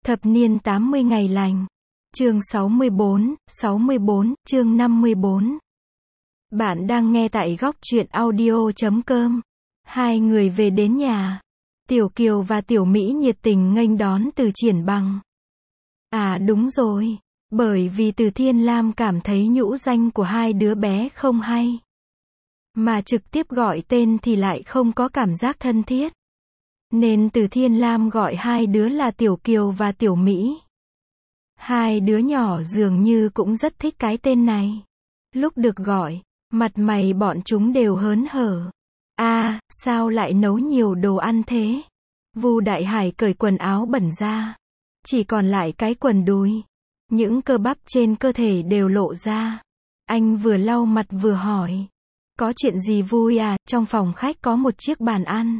Thập niên 80 ngày lành. Chương 64, chương 54. Bạn đang nghe tại góc truyện audio.com. Hai người về đến nhà. Tiểu Kiều và Tiểu Mỹ nhiệt tình nghênh đón Từ Triển Bằng. À đúng rồi, bởi vì Từ Thiên Lam cảm thấy nhũ danh của hai đứa bé không hay. Mà trực tiếp gọi tên thì lại không có cảm giác thân thiết. Nên Từ Thiên Lam gọi hai đứa là Tiểu Kiều và Tiểu Mỹ. Hai đứa nhỏ dường như cũng rất thích cái tên này. Lúc được gọi, mặt mày bọn chúng đều hớn hở. À, sao lại nấu nhiều đồ ăn thế? Vu Đại Hải cởi quần áo bẩn ra. Chỉ còn lại cái quần đùi. Những cơ bắp trên cơ thể đều lộ ra. Anh vừa lau mặt vừa hỏi. Có chuyện gì vui à? Trong phòng khách có một chiếc bàn ăn.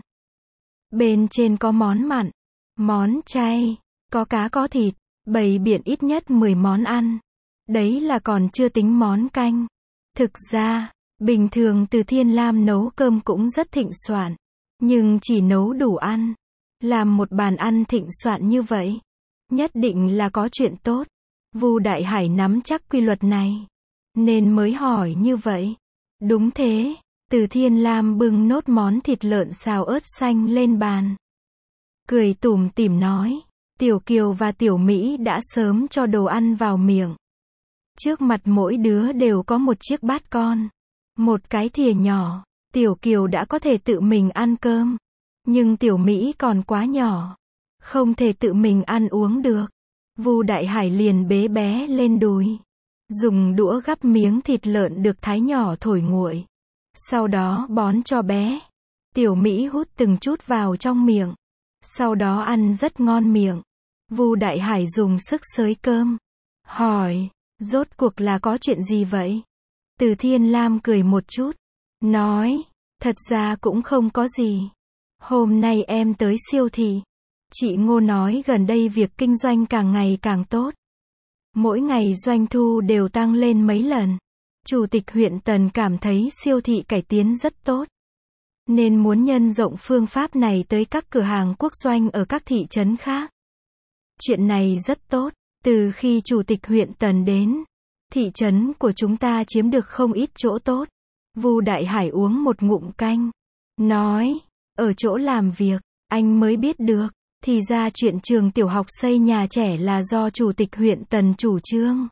Bên trên có món mặn, món chay, có cá có thịt, bày biện ít nhất 10 món ăn. Đấy là còn chưa tính món canh. Thực ra, bình thường Từ Thiên Lam nấu cơm cũng rất thịnh soạn. Nhưng chỉ nấu đủ ăn. Làm một bàn ăn thịnh soạn như vậy, nhất định là có chuyện tốt. Vu Đại Hải nắm chắc quy luật này, nên mới hỏi như vậy. Đúng thế. Từ Thiên Lam bưng nốt món thịt lợn xào ớt xanh lên bàn. Cười tủm tỉm nói. Tiểu Kiều và Tiểu Mỹ đã sớm cho đồ ăn vào miệng. Trước mặt mỗi đứa đều có một chiếc bát con. Một cái thìa nhỏ. Tiểu Kiều đã có thể tự mình ăn cơm. Nhưng Tiểu Mỹ còn quá nhỏ. Không thể tự mình ăn uống được. Vu Đại Hải liền bế bé lên đùi. Dùng đũa gắp miếng thịt lợn được thái nhỏ thổi nguội. Sau đó bón cho bé. Tiểu Mỹ hút từng chút vào trong miệng. Sau đó ăn rất ngon miệng. Vu Đại Hải dùng sức xới cơm. Hỏi, rốt cuộc là có chuyện gì vậy? Từ Thiên Lam cười một chút. Nói, thật ra cũng không có gì. Hôm nay em tới siêu thị. Chị Ngô nói gần đây việc kinh doanh càng ngày càng tốt. Mỗi ngày doanh thu đều tăng lên mấy lần. Chủ tịch huyện Tần cảm thấy siêu thị cải tiến rất tốt. Nên muốn nhân rộng phương pháp này tới các cửa hàng quốc doanh ở các thị trấn khác. Chuyện này rất tốt. Từ khi Chủ tịch huyện Tần đến, thị trấn của chúng ta chiếm được không ít chỗ tốt. Vu Đại Hải uống một ngụm canh. Nói, ở chỗ làm việc, anh mới biết được. Thì ra chuyện trường tiểu học xây nhà trẻ là do Chủ tịch huyện Tần chủ trương.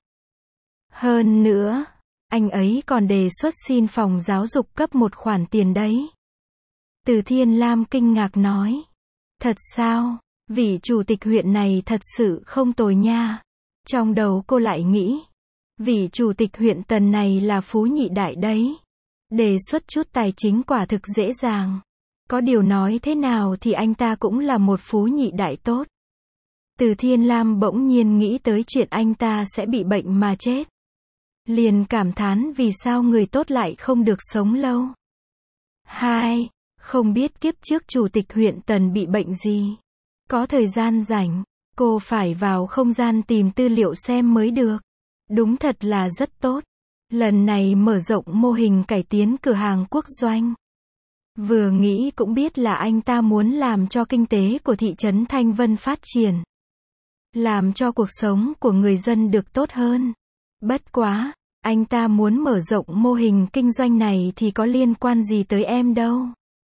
Hơn nữa, anh ấy còn đề xuất xin phòng giáo dục cấp một khoản tiền đấy. Từ Thiên Lam kinh ngạc nói. Thật sao? Vị chủ tịch huyện này thật sự không tồi nha. Trong đầu cô lại nghĩ. Vị chủ tịch huyện Tần này là phú nhị đại đấy. Đề xuất chút tài chính quả thực dễ dàng. Có điều nói thế nào thì anh ta cũng là một phú nhị đại tốt. Từ Thiên Lam bỗng nhiên nghĩ tới chuyện anh ta sẽ bị bệnh mà chết. Liền cảm thán vì sao người tốt lại không được sống lâu. Hai, không biết kiếp trước chủ tịch huyện Tần bị bệnh gì. Có thời gian rảnh, cô phải vào không gian tìm tư liệu xem mới được. Đúng thật là rất tốt. Lần này mở rộng mô hình cải tiến cửa hàng quốc doanh. Vừa nghĩ cũng biết là anh ta muốn làm cho kinh tế của thị trấn Thanh Vân phát triển. Làm cho cuộc sống của người dân được tốt hơn. Bất quá, anh ta muốn mở rộng mô hình kinh doanh này thì có liên quan gì tới em đâu.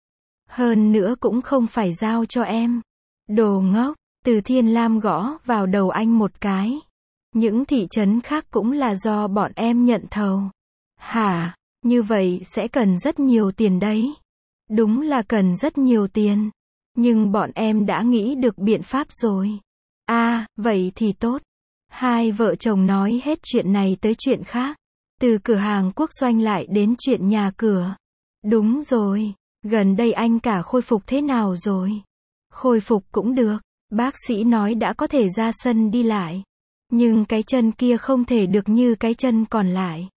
Hơn nữa cũng không phải giao cho em. Đồ ngốc. Từ Thiên Lam gõ vào đầu anh một cái. Những thị trấn khác cũng là do bọn em nhận thầu. Hả? Như vậy sẽ cần rất nhiều tiền đấy. Đúng là cần rất nhiều tiền. Nhưng bọn em đã nghĩ được biện pháp rồi. À, vậy thì tốt. Hai vợ chồng nói hết chuyện này tới chuyện khác. Từ cửa hàng quốc doanh lại đến chuyện nhà cửa. Đúng rồi. Gần đây anh cả khôi phục thế nào rồi? Khôi phục cũng được. Bác sĩ nói đã có thể ra sân đi lại. Nhưng cái chân kia không thể được như cái chân còn lại.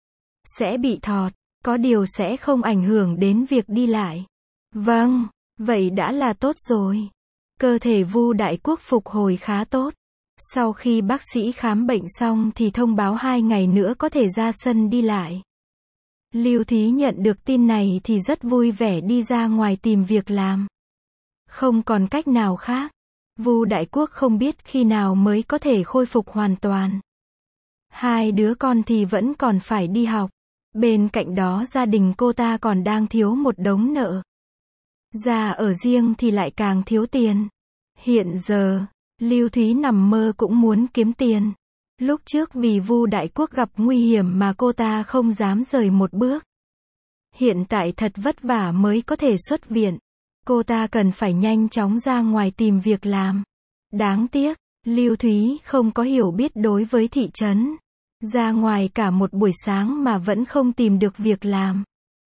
Sẽ bị thọt. Có điều sẽ không ảnh hưởng đến việc đi lại. Vâng, vậy đã là tốt rồi. Cơ thể Vu Đại Quốc phục hồi khá tốt. Sau khi bác sĩ khám bệnh xong thì thông báo 2 ngày nữa có thể ra sân đi lại. Lưu Thí nhận được tin này thì rất vui vẻ đi ra ngoài tìm việc làm. Không còn cách nào khác. Vu Đại Quốc không biết khi nào mới có thể khôi phục hoàn toàn. Hai đứa con thì vẫn còn phải đi học. Bên cạnh đó gia đình cô ta còn đang thiếu một đống nợ. Ra ở riêng thì lại càng thiếu tiền. Hiện giờ, Lưu Thúy nằm mơ cũng muốn kiếm tiền. Lúc trước vì Vu Đại Quốc gặp nguy hiểm mà cô ta không dám rời một bước. Hiện tại thật vất vả mới có thể xuất viện. Cô ta cần phải nhanh chóng ra ngoài tìm việc làm. Đáng tiếc, Lưu Thúy không có hiểu biết đối với thị trấn. Ra ngoài cả một buổi sáng mà vẫn không tìm được việc làm.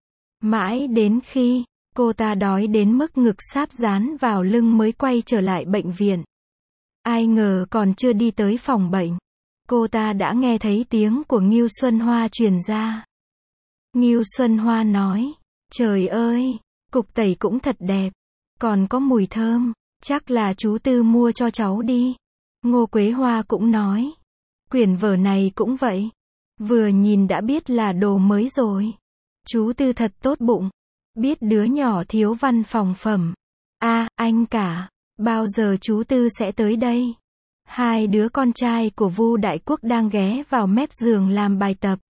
Mãi đến khi cô ta đói đến mức ngực sáp dán vào lưng mới quay trở lại bệnh viện. Ai ngờ còn chưa đi tới phòng bệnh, cô ta đã nghe thấy tiếng của Ngưu Xuân Hoa truyền ra. Ngưu Xuân Hoa nói, trời ơi, cục tẩy cũng thật đẹp, còn có mùi thơm, chắc là chú Tư mua cho cháu đi. Ngô Quế Hoa cũng nói, quyển vở này cũng vậy, vừa nhìn đã biết là đồ mới rồi. Chú Tư thật tốt bụng, biết đứa nhỏ thiếu văn phòng phẩm. Anh cả, bao giờ chú Tư sẽ tới đây? Hai đứa con trai của Vu Đại Quốc đang ghé vào mép giường làm bài tập.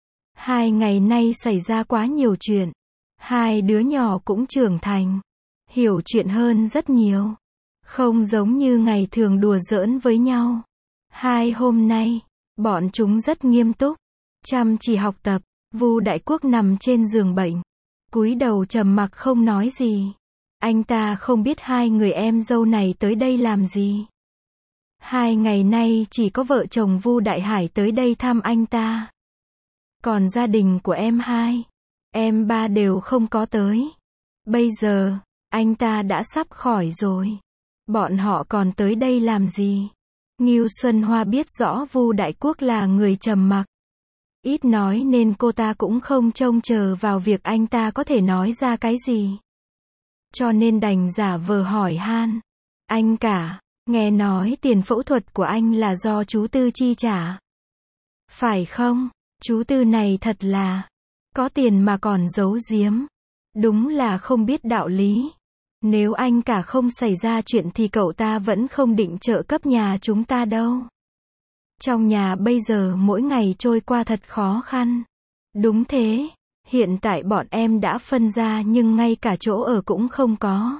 2 ngày nay xảy ra quá nhiều chuyện. Hai đứa nhỏ cũng trưởng thành, hiểu chuyện hơn rất nhiều. Không giống như ngày thường đùa giỡn với nhau. 2 hôm nay, bọn chúng rất nghiêm túc, chăm chỉ học tập. Vu Đại Quốc nằm trên giường bệnh, cúi đầu trầm mặc không nói gì. Anh ta không biết hai người em dâu này tới đây làm gì. 2 ngày nay chỉ có vợ chồng Vu Đại Hải tới đây thăm anh ta. Còn gia đình của em hai, em ba đều không có tới. Bây giờ, anh ta đã sắp khỏi rồi. Bọn họ còn tới đây làm gì? Ngưu Xuân Hoa biết rõ Vu Đại Quốc là người trầm mặc, ít nói nên cô ta cũng không trông chờ vào việc anh ta có thể nói ra cái gì. Cho nên đành giả vờ hỏi han. Anh cả, nghe nói tiền phẫu thuật của anh là do chú Tư chi trả. Phải không? Chú Tư này thật là có tiền mà còn giấu giếm. Đúng là không biết đạo lý. Nếu anh cả không xảy ra chuyện thì cậu ta vẫn không định trợ cấp nhà chúng ta đâu. Trong nhà bây giờ mỗi ngày trôi qua thật khó khăn. Đúng thế, hiện tại bọn em đã phân ra nhưng ngay cả chỗ ở cũng không có.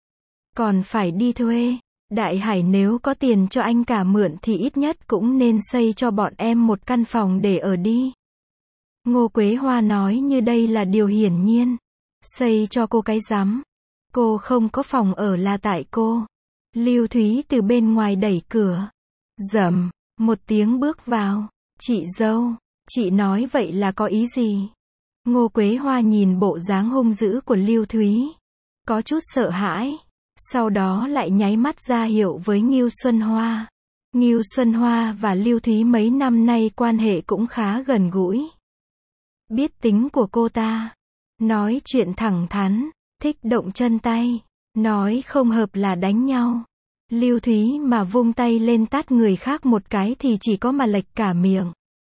Còn phải đi thuê. Đại Hải nếu có tiền cho anh cả mượn thì ít nhất cũng nên xây cho bọn em một căn phòng để ở đi. Ngô Quế Hoa nói như đây là điều hiển nhiên. Xây cho cô cái rắm. Cô không có phòng ở là tại cô. Lưu Thúy từ bên ngoài đẩy cửa. Rầm, một tiếng bước vào. Chị dâu, chị nói vậy là có ý gì? Ngô Quế Hoa nhìn bộ dáng hung dữ của Lưu Thúy, có chút sợ hãi. Sau đó lại nháy mắt ra hiệu với Ngưu Xuân Hoa. Ngưu Xuân Hoa và Lưu Thúy mấy năm nay quan hệ cũng khá gần gũi. Biết tính của cô ta. Nói chuyện thẳng thắn, thích động chân tay. Nói không hợp là đánh nhau. Lưu Thúy mà vung tay lên tát người khác một cái thì chỉ có mà lệch cả miệng.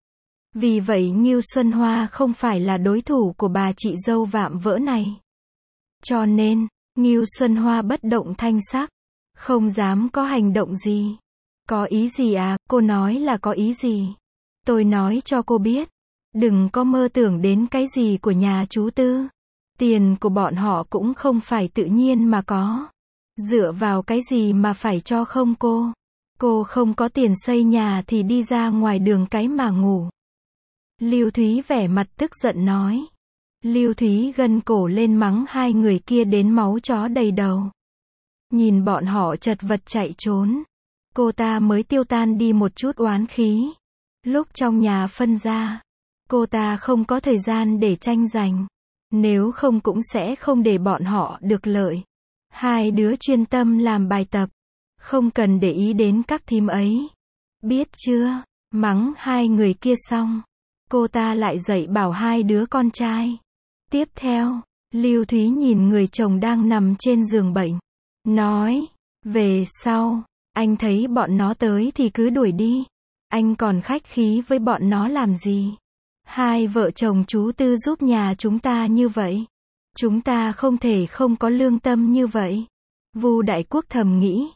Vì vậy Ngưu Xuân Hoa không phải là đối thủ của bà chị dâu vạm vỡ này. Cho nên, Ngưu Xuân Hoa bất động thanh sắc, không dám có hành động gì. Có ý gì à? Cô nói là có ý gì? Tôi nói cho cô biết, đừng có mơ tưởng đến cái gì của nhà chú Tư. Tiền của bọn họ cũng không phải tự nhiên mà có. Dựa vào cái gì mà phải cho không cô? Cô không có tiền xây nhà thì đi ra ngoài đường cái mà ngủ. Lưu Thúy vẻ mặt tức giận nói. Lưu Thúy gân cổ lên mắng hai người kia đến máu chó đầy đầu. Nhìn bọn họ chật vật chạy trốn, cô ta mới tiêu tan đi một chút oán khí. Lúc trong nhà phân ra, cô ta không có thời gian để tranh giành. Nếu không cũng sẽ không để bọn họ được lợi. Hai đứa chuyên tâm làm bài tập, không cần để ý đến các thím ấy. Biết chưa? Mắng hai người kia xong, cô ta lại dạy bảo hai đứa con trai. Tiếp theo, Lưu Thúy nhìn người chồng đang nằm trên giường bệnh, nói, về sau, anh thấy bọn nó tới thì cứ đuổi đi. Anh còn khách khí với bọn nó làm gì? Hai vợ chồng chú Tư giúp nhà chúng ta như vậy. Chúng ta không thể không có lương tâm như vậy. Vu Đại Quốc thầm nghĩ.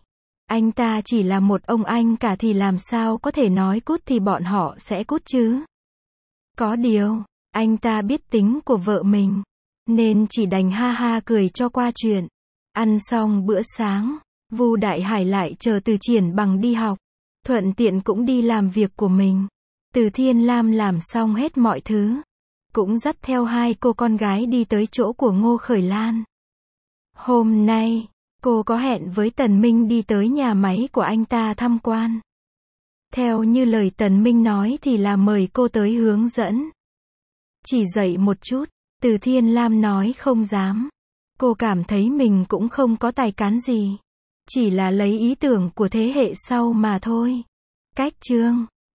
Anh ta chỉ là một ông anh cả thì làm sao có thể nói cút thì bọn họ sẽ cút chứ. Có điều, anh ta biết tính của vợ mình, nên chỉ đành ha ha cười cho qua chuyện. Ăn xong bữa sáng, Vu Đại Hải lại chờ Từ Triển Bằng đi học, thuận tiện cũng đi làm việc của mình. Từ Thiên Lam làm xong hết mọi thứ, cũng dắt theo hai cô con gái đi tới chỗ của Ngô Khởi Lan. Hôm nay, cô có hẹn với Tần Minh đi tới nhà máy của anh ta tham quan. Theo như lời Tần Minh nói thì là mời cô tới hướng dẫn. Chỉ dạy một chút, Từ Thiên Lam nói không dám. Cô cảm thấy mình cũng không có tài cán gì. Chỉ là lấy ý tưởng của thế hệ sau mà thôi. Cách chương